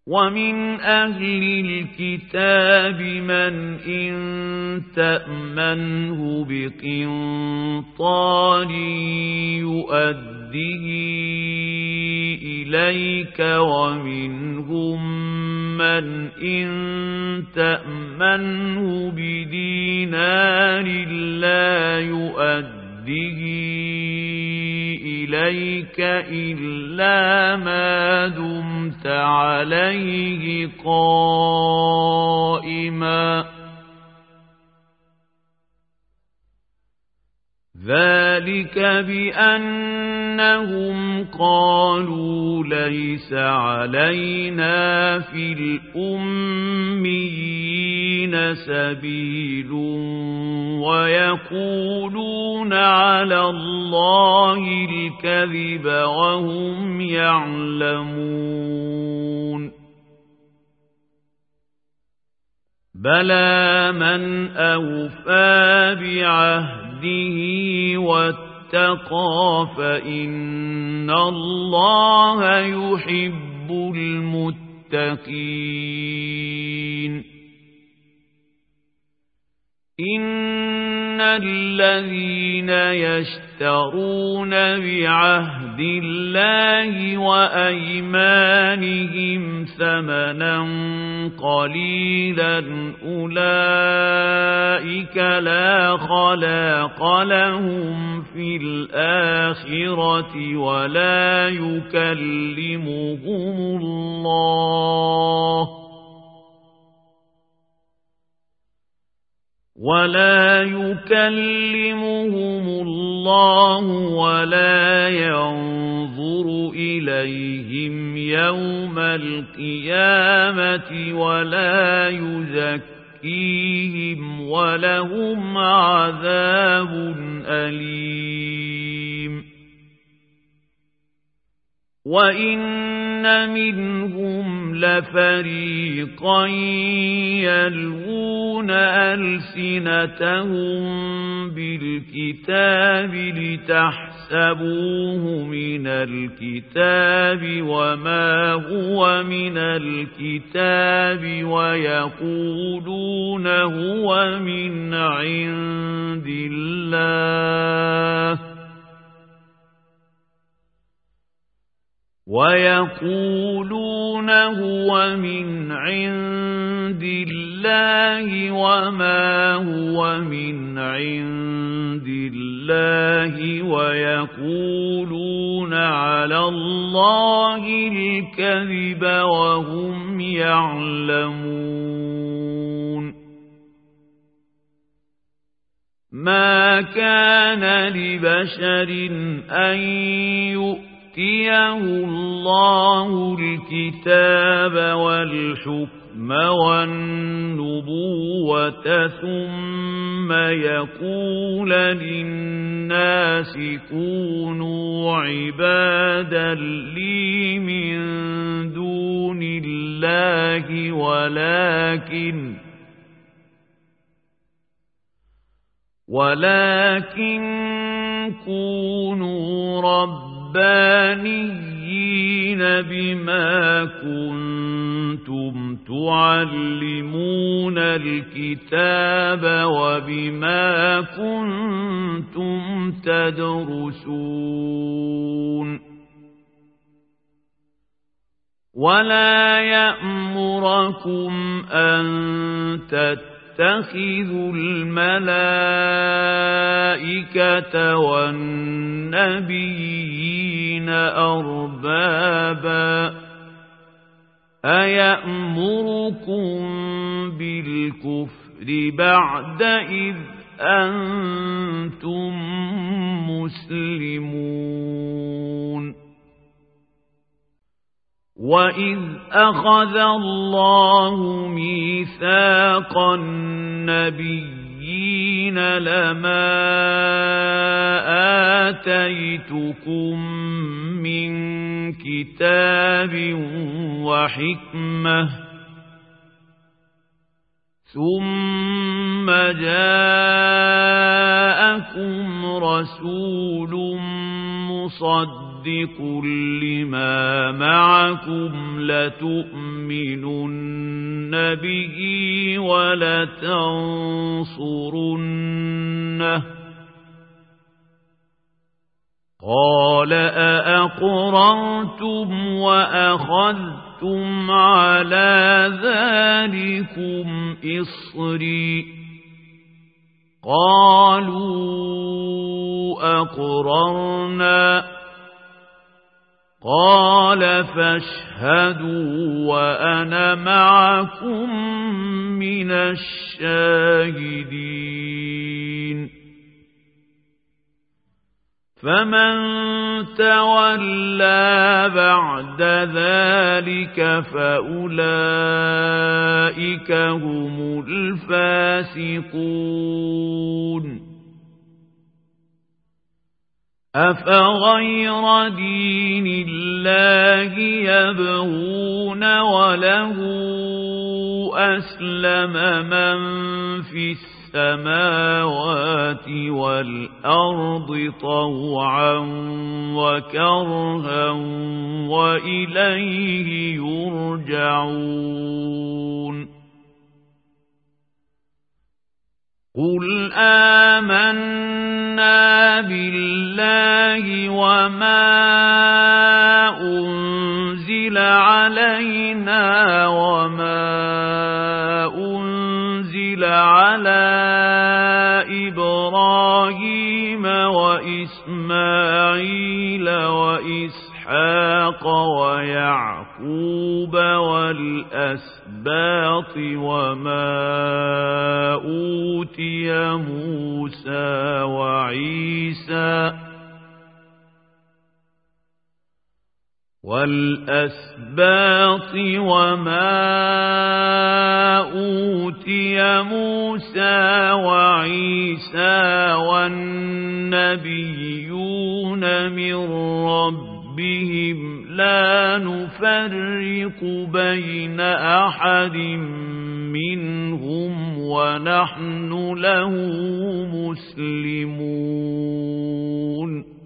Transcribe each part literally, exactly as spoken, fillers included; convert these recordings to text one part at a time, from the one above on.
ومن أهل الكتاب من إن تأمنه بقنطار يؤده إليك ومنهم من إن تأمنه بدينار لا يؤده إليك إلا ما دمت عليه قائما ذلك بأنهم قالوا ليس علينا في الأميين سبيل ويقولون على الله الكذب وهم يعلمون بلى من أوفى بعهده واتقى فإن الله يحب المتقين إن الذين يشترون بعهد الله وأيمانهم ثمنا قليلا أولئك لا خلاق لهم في الآخرة ولا يكلمهم الله ولا يكلمهم الله ولا ينظر إليهم يوم القيامة ولا يزكيهم ولهم عذاب أليم وإن منهم لفريقا يلوون ألسنتهم بالكتاب لتحسبوه من الكتاب وما هو من الكتاب ويقولون هو من عند الله ويقولون هو من عند الله وما هو من عند الله ويقولون على الله الكذب وهم يعلمون ما كان لبشر أن يؤمن يؤتيه الله الكتاب والحكم والنبوة ثم يقول للناس كونوا عبادا لي من دون الله ولكن ولكن كونوا رب ربانيين بما كنتم تعلمون الكتاب وبما كنتم تدرسون ولا يأمركم أن تتقوا اتخذوا الملائكة والنبيين أربابا أيأمركم بالكفر بعد إذ أنتم مسلمون وَإِذْ أَخَذَ اللَّهُ مِيثَاقَ النَّبِيِّينَ لَمَا آتَيْتُكُم مِّن كِتَابٍ وَحِكْمَةٍ ثُمَّ جَاءَكُمْ رَسُولٌ مُّصَدِّقٌ مُصَدِّقٌ لِّمَا مَعَكُمْ لَتُؤْمِنُنَّ بِهِ وَلَتَنصُرُنَّهُ قَالَ أَأَقْرَرْتُمْ وَأَخَذْتُمْ عَلَى ذَلِكُمْ إِصْرِي قَالُوا أَقْرَرْنَا قَالَ فَاشْهَدُوا وَأَنَا مَعَكُمْ مِنَ الشَّاهِدِينَ فَمَن تَوَلَّى بَعْدَ ذَلِكَ فَأُولَئِكَ هُمُ الْفَاسِقُونَ أَفَغَيْرَ دِينِ اللَّهِ يَبْغُونَ وَلَهُ أَسْلَمَ مَن فِي السَّمَاوَاتِ وَالْأَرْضِ طَوْعًا وَكَرْهًا وَإِلَيْهِ يُرْجَعُونَ قُلْ آمَنَّا بِاللَّهِ وَمَا أُنزِلَ عَلَيْنَا وَمَا أُنزِلَ عَلَى إِبْرَاهِيمَ وَإِسْمَاعِيلَ وَإِسْحَاقَ وَيَعْقُوبَ وَالْأَسْبَاطِ وَمَا أُوتِيَ مُوسَى وَعِيسَى وَالْأَسْبَاطِ وَمَا أُوتِيَ مُوسَى وَعِيسَى وَالنَّبِيُّونَ مِن رَّبِّهِمْ لَا نُفَرِّقُ بَيْنَ أَحَدٍ مِّنْهُمْ وَنَحْنُ لَهُ مُسْلِمُونَ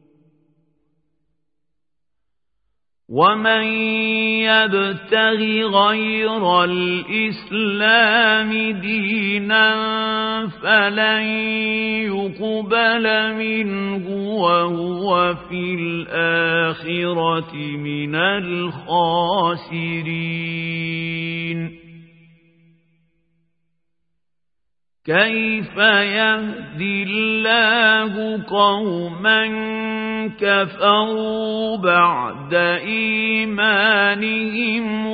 وَمَن يَبْتَغِ غَيْرَ الْإِسْلَامِ دِينًا فَلَن يُقْبَلَ مِنْهُ وَهُوَ فِي الْآخِرَةِ مِنَ الْخَاسِرِينَ كَيْفَ يَهْدِي اللَّهُ قَوْمًا كَفَرُوا بَعْدَ إِيمَانِهِمْ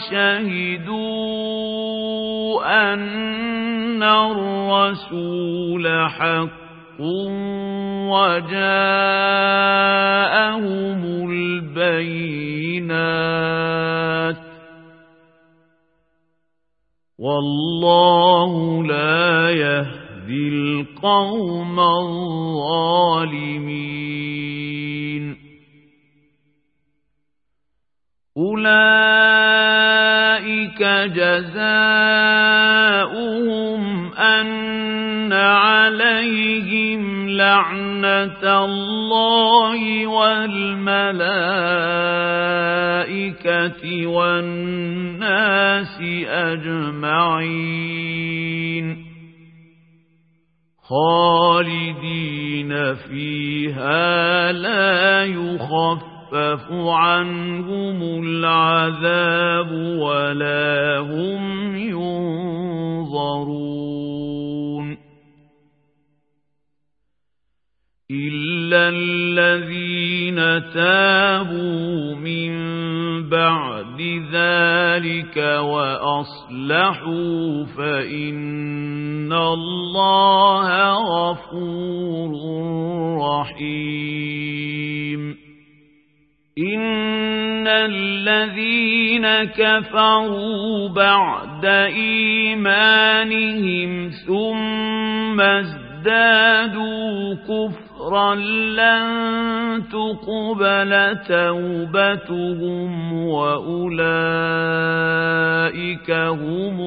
وَشَهِدُوا أَنَّ الرَّسُولَ حَقٌّ وَجَاءَهُمُ الْبَيِّنَاتُ وَاللَّهُ لَا يَهْدِي الْقَوْمَ الظَّالِمِينَ أُولَئِكَ جَزَاؤُهُمْ أَنَّ عَلَيْهِمْ لَعْنَةَ اللَّهِ وَالْمَلَائِكَةِ وَالنَّاسِ أَجْمَعِينَ خَالِدِينَ فِيهَا لَا يُخَفَّفُ عَنْهُمُ الْعَذَابُ وَلَا هُمْ يُنظَرُونَ إِلَّا الَّذِينَ تَابُوا مِن بَعْدِ ذَلِكَ وَأَصْلَحُوا فَإِنَّ اللَّهَ غَفُورٌ رَّحِيمٌ إِنَّ الَّذِينَ كَفَرُوا بَعْدَ إِيمَانِهِمْ ثُمَّ ازْدَادُوا كُفْرًا لَّن تُقْبَلَ تَوْبَتُهُمْ وَأُولَئِكَ هُمُ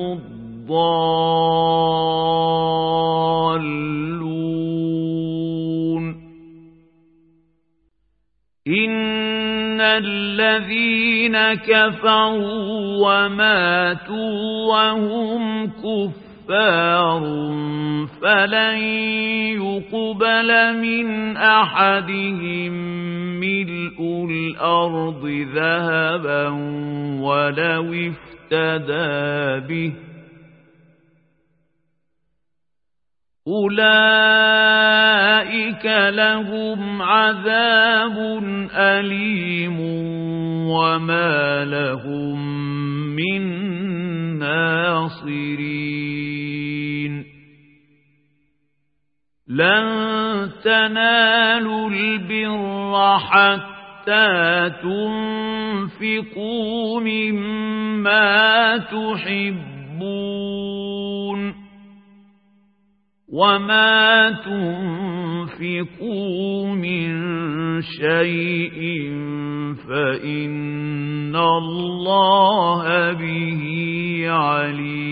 الضَّالُّونَ إِنَّ الذين كفروا وماتوا وهم كفار فلن يقبل من أحدهم ملء الأرض ذهبا ولو افتدى به أولئك لهم عذاب أليم وما لهم من ناصرين لن تنالوا البر حتى تنفقوا مما تحبون وما تنفقوا من شيء فإن الله به عليم